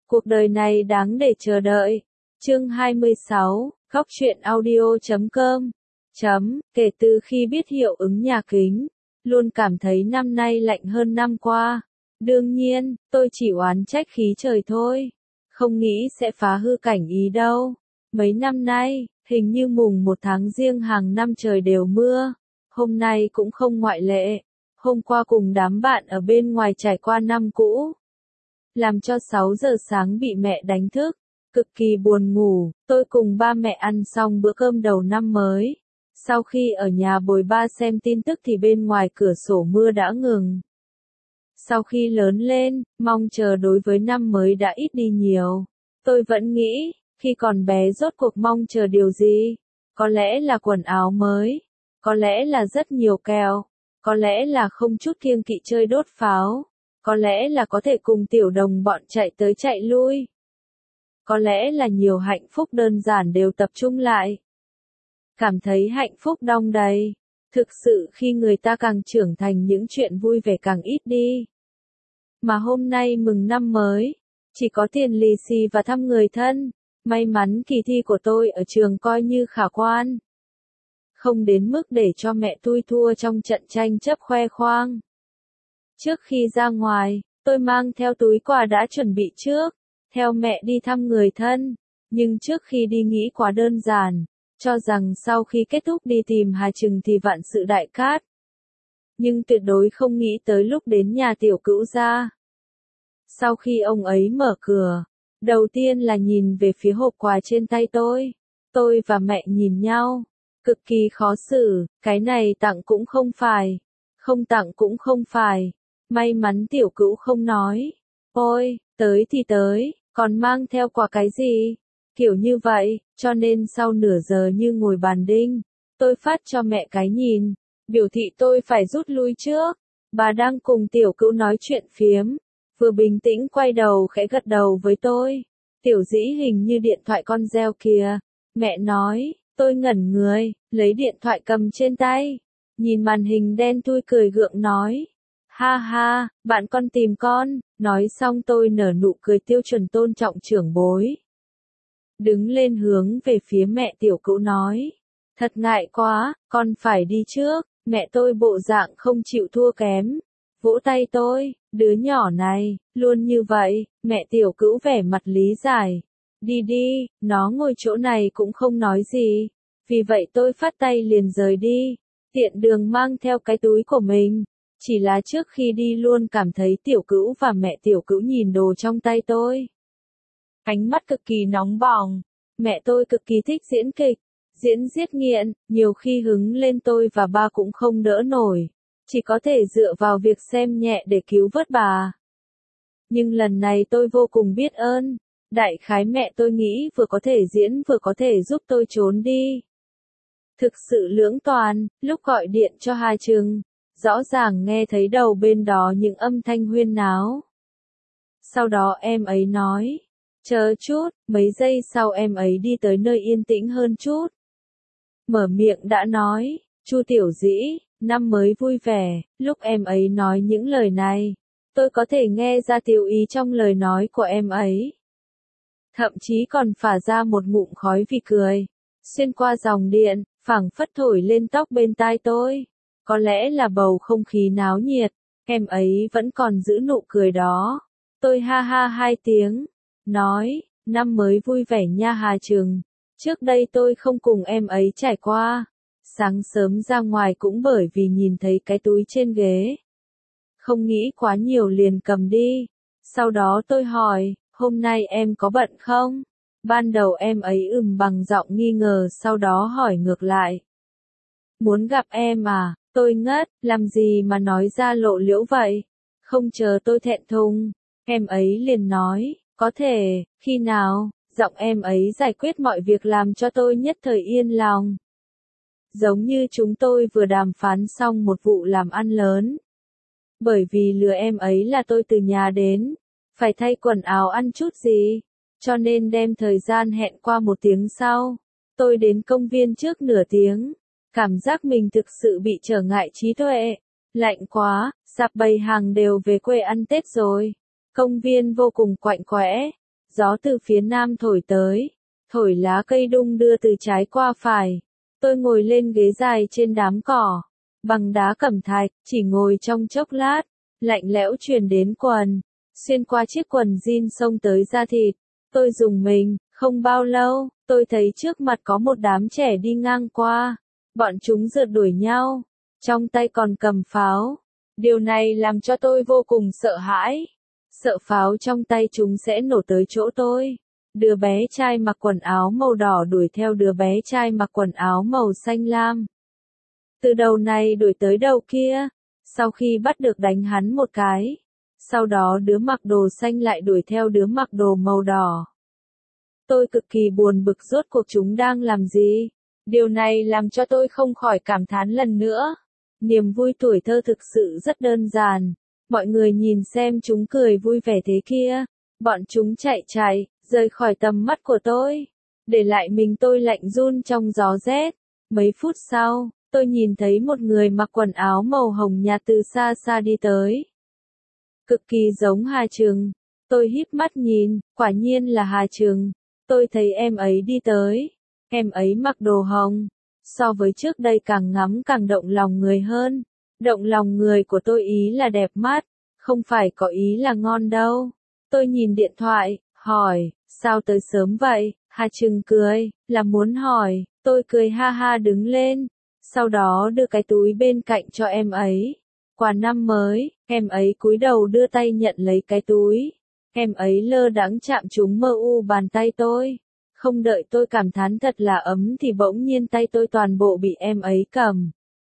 Cuộc đời này đáng để chờ đợi. Chương 26, Góc truyện audio.com. Kể từ khi biết hiệu ứng nhà kính, luôn cảm thấy năm nay lạnh hơn năm qua. Đương nhiên, tôi chỉ oán trách khí trời thôi. Không nghĩ sẽ phá hư cảnh ý đâu. Mấy năm nay, hình như mùng 1 tháng Giêng hàng năm trời đều mưa. Hôm nay cũng không ngoại lệ. Hôm qua cùng đám bạn ở bên ngoài trải qua năm cũ. Làm cho 6 giờ sáng bị mẹ đánh thức. Cực kỳ buồn ngủ, tôi cùng ba mẹ ăn xong bữa cơm đầu năm mới. Sau khi ở nhà bồi ba xem tin tức thì bên ngoài cửa sổ mưa đã ngừng. Sau khi lớn lên, mong chờ đối với năm mới đã ít đi nhiều. Tôi vẫn nghĩ, khi còn bé rốt cuộc mong chờ điều gì? Có lẽ là quần áo mới, có lẽ là rất nhiều kẹo, có lẽ là không chút kiêng kỵ chơi đốt pháo, có lẽ là có thể cùng tiểu đồng bọn chạy tới chạy lui. Có lẽ là nhiều hạnh phúc đơn giản đều tập trung lại. Cảm thấy hạnh phúc đong đầy. Thực sự khi người ta càng trưởng thành những chuyện vui vẻ càng ít đi. Mà hôm nay mừng năm mới, chỉ có tiền lì xì và thăm người thân. May mắn kỳ thi của tôi ở trường coi như khả quan. Không đến mức để cho mẹ tui thua trong trận tranh chấp khoe khoang. Trước khi ra ngoài, tôi mang theo túi quà đã chuẩn bị trước, theo mẹ đi thăm người thân. Nhưng trước khi đi nghĩ quá đơn giản, cho rằng sau khi kết thúc đi tìm Hà Trừng thì vạn sự đại cát. Nhưng tuyệt đối không nghĩ tới lúc đến nhà tiểu cữu gia. Sau khi ông ấy mở cửa, đầu tiên là nhìn về phía hộp quà trên tay tôi. Tôi và mẹ nhìn nhau, cực kỳ khó xử, cái này tặng cũng không phải, không tặng cũng không phải. May mắn tiểu cữu không nói. Ôi, tới thì tới, còn mang theo quà cái gì? Kiểu như vậy, cho nên sau nửa giờ như ngồi bàn đinh, tôi phát cho mẹ cái nhìn, biểu thị tôi phải rút lui trước. Bà đang cùng tiểu cữu nói chuyện phiếm, vừa bình tĩnh quay đầu khẽ gật đầu với tôi. Tiểu dĩ hình như điện thoại con reo kìa, mẹ nói. Tôi ngẩn người, lấy điện thoại cầm trên tay, nhìn màn hình đen thui cười gượng nói. Ha ha, bạn con tìm con. Nói xong tôi nở nụ cười tiêu chuẩn tôn trọng trưởng bối. Đứng lên hướng về phía mẹ tiểu cữu nói. Thật ngại quá, con phải đi trước. Mẹ tôi bộ dạng không chịu thua kém. Vỗ tay tôi, đứa nhỏ này, luôn như vậy. Mẹ tiểu cữu vẻ mặt lý giải. Đi đi, nó ngồi chỗ này cũng không nói gì. Vì vậy tôi phát tay liền rời đi. Tiện đường mang theo cái túi của mình. Chỉ là trước khi đi luôn cảm thấy tiểu cữu và mẹ tiểu cữu nhìn đồ trong tay tôi. Ánh mắt cực kỳ nóng bỏng. Mẹ tôi cực kỳ thích diễn kịch, diễn giết nghiện, nhiều khi hứng lên tôi và ba cũng không đỡ nổi. Chỉ có thể dựa vào việc xem nhẹ để cứu vớt bà. Nhưng lần này tôi vô cùng biết ơn. Đại khái mẹ tôi nghĩ vừa có thể diễn vừa có thể giúp tôi trốn đi. Thực sự lưỡng toàn, lúc gọi điện cho Hà Trừng, rõ ràng nghe thấy đầu bên đó những âm thanh huyên náo. Sau đó em ấy nói, chờ chút, mấy giây sau em ấy đi tới nơi yên tĩnh hơn chút. Mở miệng đã nói, Chu tiểu dĩ, năm mới vui vẻ. Lúc em ấy nói những lời này, tôi có thể nghe ra tiểu ý trong lời nói của em ấy. Thậm chí còn phả ra một ngụm khói vì cười. Xuyên qua dòng điện, phảng phất thổi lên tóc bên tai tôi. Có lẽ là bầu không khí náo nhiệt, em ấy vẫn còn giữ nụ cười đó. Tôi ha ha hai tiếng, nói, năm mới vui vẻ nha Hà Trừng. Trước đây tôi không cùng em ấy trải qua. Sáng sớm ra ngoài cũng bởi vì nhìn thấy cái túi trên ghế. Không nghĩ quá nhiều liền cầm đi. Sau đó tôi hỏi, hôm nay em có bận không? Ban đầu em ấy bằng giọng nghi ngờ sau đó hỏi ngược lại. Muốn gặp em à? Tôi ngất, làm gì mà nói ra lộ liễu vậy? Không chờ tôi thẹn thùng, em ấy liền nói, có thể, khi nào? Giọng em ấy giải quyết mọi việc làm cho tôi nhất thời yên lòng. Giống như chúng tôi vừa đàm phán xong một vụ làm ăn lớn. Bởi vì lừa em ấy là tôi từ nhà đến, phải thay quần áo ăn chút gì, cho nên đem thời gian hẹn qua 1 tiếng sau. Tôi đến công viên trước nửa tiếng. Cảm giác mình thực sự bị trở ngại trí tuệ. Lạnh quá, sạp bày hàng đều về quê ăn Tết rồi. Công viên vô cùng quạnh quẽ. Gió từ phía nam thổi tới, thổi lá cây đung đưa từ trái qua phải. Tôi ngồi lên ghế dài trên đám cỏ, bằng đá cẩm thạch, chỉ ngồi trong chốc lát, lạnh lẽo truyền đến quần, xuyên qua chiếc quần jean xông tới da thịt. Tôi rùng mình, không bao lâu, tôi thấy trước mặt có một đám trẻ đi ngang qua. Bọn chúng rượt đuổi nhau, trong tay còn cầm pháo. Điều này làm cho tôi vô cùng sợ hãi. Sợ pháo trong tay chúng sẽ nổ tới chỗ tôi. Đứa bé trai mặc quần áo màu đỏ đuổi theo đứa bé trai mặc quần áo màu xanh lam. Từ đầu này đuổi tới đầu kia. Sau khi bắt được đánh hắn một cái. Sau đó đứa mặc đồ xanh lại đuổi theo đứa mặc đồ màu đỏ. Tôi cực kỳ buồn bực rốt cuộc chúng đang làm gì. Điều này làm cho tôi không khỏi cảm thán lần nữa. Niềm vui tuổi thơ thực sự rất đơn giản. Mọi người nhìn xem chúng cười vui vẻ thế kia. Bọn chúng chạy, rời khỏi tầm mắt của tôi. Để lại mình tôi lạnh run trong gió rét. Mấy phút sau, tôi nhìn thấy một người mặc quần áo màu hồng nhạt từ xa xa đi tới. Cực kỳ giống Hà Trừng. Tôi híp mắt nhìn, quả nhiên là Hà Trừng. Tôi thấy em ấy đi tới. Em ấy mặc đồ hồng. So với trước đây càng ngắm càng động lòng người hơn. Động lòng người của tôi ý là đẹp mắt, không phải có ý là ngon đâu. Tôi nhìn điện thoại, hỏi, sao tới sớm vậy? Hà Trừng cười, là muốn hỏi. Tôi cười ha ha đứng lên. Sau đó đưa cái túi bên cạnh cho em ấy. Quà năm mới, em ấy cúi đầu đưa tay nhận lấy cái túi. Em ấy lơ đãng chạm trúng mơ u bàn tay tôi. Không đợi tôi cảm thán thật là ấm thì bỗng nhiên tay tôi toàn bộ bị em ấy cầm.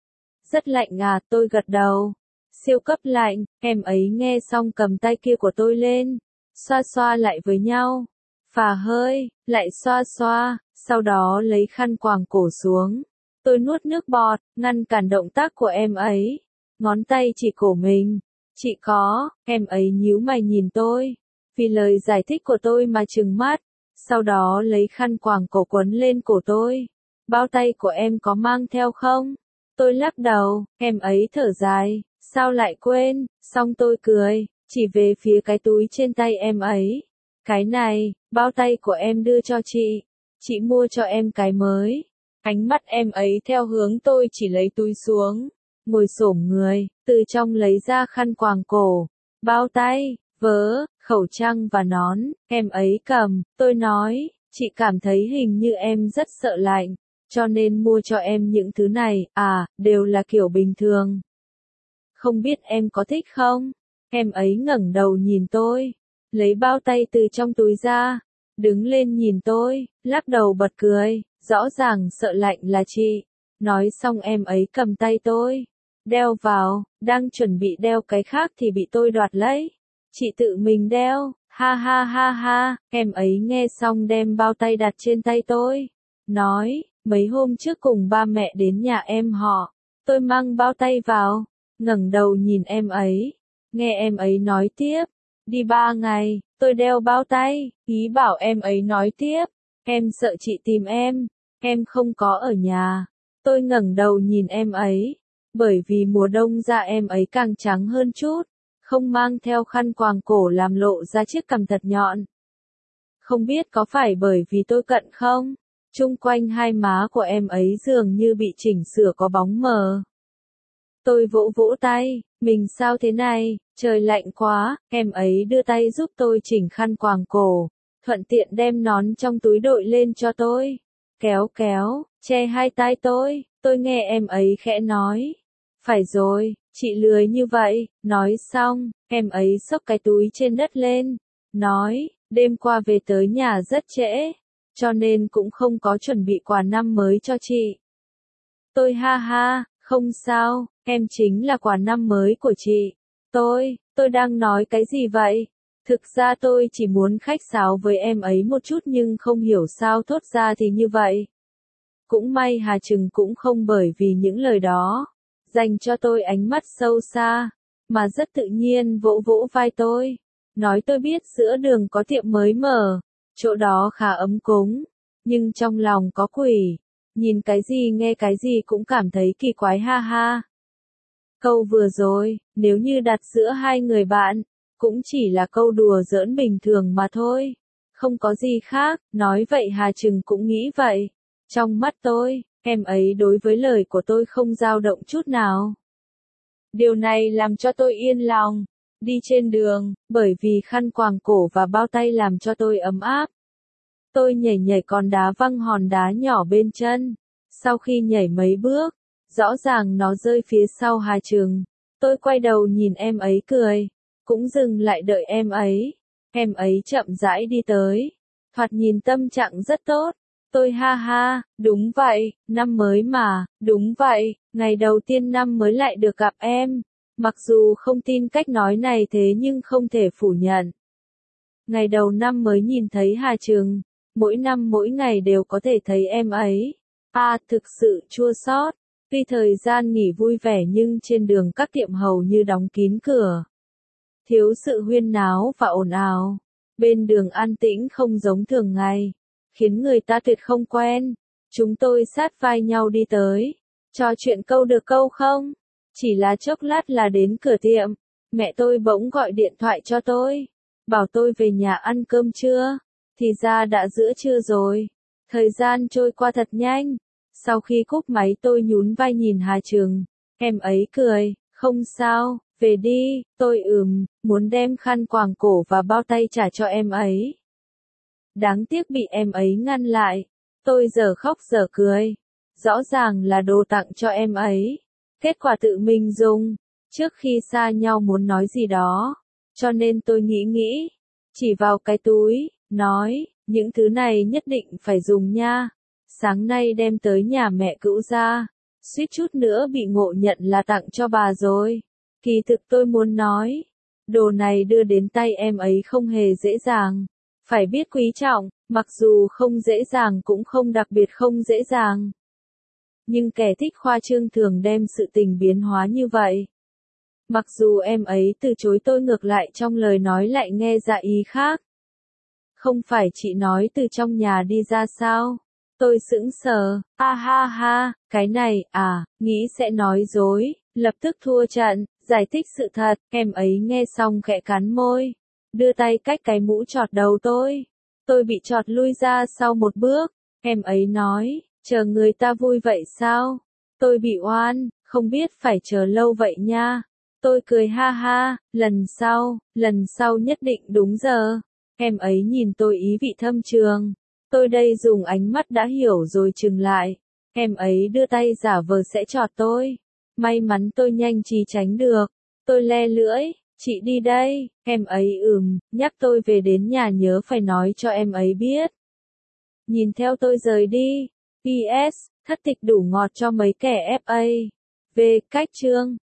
Rất lạnh à, tôi gật đầu. Siêu cấp lạnh, em ấy nghe xong cầm tay kia của tôi lên. Xoa xoa lại với nhau. Phà hơi, lại xoa xoa, sau đó lấy khăn quàng cổ xuống. Tôi nuốt nước bọt, ngăn cản động tác của em ấy. Ngón tay chỉ cổ mình. Chị có, em ấy nhíu mày nhìn tôi. Vì lời giải thích của tôi mà trừng mắt. Sau đó lấy khăn quàng cổ quấn lên cổ tôi. Bao tay của em có mang theo không? Tôi lắc đầu, em ấy thở dài. Sao lại quên? Xong tôi cười, chỉ về phía cái túi trên tay em ấy. Cái này, bao tay của em đưa cho chị. Chị mua cho em cái mới. Ánh mắt em ấy theo hướng tôi chỉ lấy túi xuống. Ngồi xổm người, từ trong lấy ra khăn quàng cổ. Bao tay, vớ, khẩu trang và nón, em ấy cầm. Tôi nói, chị cảm thấy hình như em rất sợ lạnh. Cho nên mua cho em những thứ này, đều là kiểu bình thường. Không biết em có thích không? Em ấy ngẩng đầu nhìn tôi, lấy bao tay từ trong túi ra, đứng lên nhìn tôi, lắc đầu bật cười, rõ ràng sợ lạnh là chị. Nói xong em ấy cầm tay tôi, đeo vào, đang chuẩn bị đeo cái khác thì bị tôi đoạt lấy. Chị tự mình đeo, ha ha ha ha, em ấy nghe xong đem bao tay đặt trên tay tôi, nói, mấy hôm trước cùng ba mẹ đến nhà em họ, tôi mang bao tay vào, ngẩng đầu nhìn em ấy, nghe em ấy nói tiếp, đi 3 ngày, tôi đeo bao tay, ý bảo em ấy nói tiếp, em sợ chị tìm em không có ở nhà. Tôi ngẩng đầu nhìn em ấy, bởi vì mùa đông da em ấy càng trắng hơn chút, không mang theo khăn quàng cổ làm lộ ra chiếc cằm thật nhọn. Không biết có phải bởi vì tôi cận không? Chung quanh hai má của em ấy dường như bị chỉnh sửa có bóng mờ. Tôi vỗ vỗ tay, mình sao thế này, trời lạnh quá, em ấy đưa tay giúp tôi chỉnh khăn quàng cổ, thuận tiện đem nón trong túi đội lên cho tôi. Kéo kéo, che hai tai tôi nghe em ấy khẽ nói. Phải rồi, chị lười như vậy, nói xong, em ấy xốc cái túi trên đất lên, nói, đêm qua về tới nhà rất trễ, cho nên cũng không có chuẩn bị quà năm mới cho chị. Tôi ha ha, không sao, em chính là quà năm mới của chị. Tôi đang nói cái gì vậy? Thực ra tôi chỉ muốn khách sáo với em ấy một chút nhưng không hiểu sao thốt ra thì như vậy. Cũng may Hà Trừng cũng không bởi vì những lời đó, dành cho tôi ánh mắt sâu xa, mà rất tự nhiên vỗ vỗ vai tôi. Nói tôi biết giữa đường có tiệm mới mở, chỗ đó khá ấm cúng, nhưng trong lòng có quỷ. Nhìn cái gì nghe cái gì cũng cảm thấy kỳ quái ha ha. Câu vừa rồi, nếu như đặt giữa hai người bạn, cũng chỉ là câu đùa giỡn bình thường mà thôi. không có gì khác, nói vậy Hà Trừng cũng nghĩ vậy. Trong mắt tôi, em ấy đối với lời của tôi không dao động chút nào. Điều này làm cho tôi yên lòng. Đi trên đường, bởi vì khăn quàng cổ và bao tay làm cho tôi ấm áp. Tôi nhảy nhảy còn đá văng hòn đá nhỏ bên chân. Sau khi nhảy mấy bước, rõ ràng nó rơi phía sau Hà Trừng. Tôi quay đầu nhìn em ấy cười, cũng dừng lại đợi em ấy. Em ấy chậm rãi đi tới, thoạt nhìn tâm trạng rất tốt. Tôi ha ha, đúng vậy, năm mới mà, đúng vậy, ngày đầu tiên năm mới lại được gặp em. Mặc dù không tin cách nói này thế nhưng không thể phủ nhận. Ngày đầu năm mới nhìn thấy Hà Trừng, mỗi năm mỗi ngày đều có thể thấy em ấy. Thực sự chua xót. Tuy thời gian nghỉ vui vẻ nhưng trên đường các tiệm hầu như đóng kín cửa. Thiếu sự huyên náo và ồn ào. Bên đường an tĩnh không giống thường ngày, khiến người ta tuyệt không quen. Chúng tôi sát vai nhau đi tới. Trò chuyện câu được câu không? Chỉ là chốc lát là đến cửa tiệm. Mẹ tôi bỗng gọi điện thoại cho tôi, bảo tôi về nhà ăn cơm trưa. Thì ra đã giữa trưa rồi. Thời gian trôi qua thật nhanh. Sau khi cúp máy tôi nhún vai nhìn Hà Trừng. Em ấy cười, không sao, về đi. Tôi muốn đem khăn quàng cổ và bao tay trả cho em ấy. Đáng tiếc bị em ấy ngăn lại. Tôi giờ khóc giờ cười. Rõ ràng là đồ tặng cho em ấy. Kết quả tự mình dùng. Trước khi xa nhau muốn nói gì đó. Cho nên tôi nghĩ. Chỉ vào cái túi, nói, những thứ này nhất định phải dùng nha. Sáng nay đem tới nhà mẹ cữu ra. Suýt chút nữa bị ngộ nhận là tặng cho bà rồi. Kỳ thực tôi muốn nói. Đồ này đưa đến tay em ấy không hề dễ dàng. Phải biết quý trọng, mặc dù không dễ dàng cũng không đặc biệt không dễ dàng. Nhưng kẻ thích khoa trương thường đem sự tình biến hóa như vậy. Mặc dù em ấy từ chối tôi ngược lại trong lời nói lại nghe ra ý khác. Không phải chị nói từ trong nhà đi ra sao? Tôi sững sờ, ha ha, cái này, nghĩ sẽ nói dối, lập tức thua trận, giải thích sự thật, em ấy nghe xong khẽ cắn môi, đưa tay cách cái mũ chọt đầu tôi. Tôi bị chọt lui ra sau một bước, em ấy nói, chờ người ta vui vậy sao? Tôi bị oan, không biết phải chờ lâu vậy nha. Tôi cười ha ha, lần sau nhất định đúng giờ. Em ấy nhìn tôi ý vị thâm trường. Tôi đây dùng ánh mắt đã hiểu rồi chừng lại. Em ấy đưa tay giả vờ sẽ chọt tôi. May mắn tôi nhanh trí tránh được. Tôi le lưỡi, chị đi đây. Em ấy nhắc tôi về đến nhà nhớ phải nói cho em ấy biết. Nhìn theo tôi rời đi. PS, thất tịch đủ ngọt cho mấy kẻ FA. Về cách chương.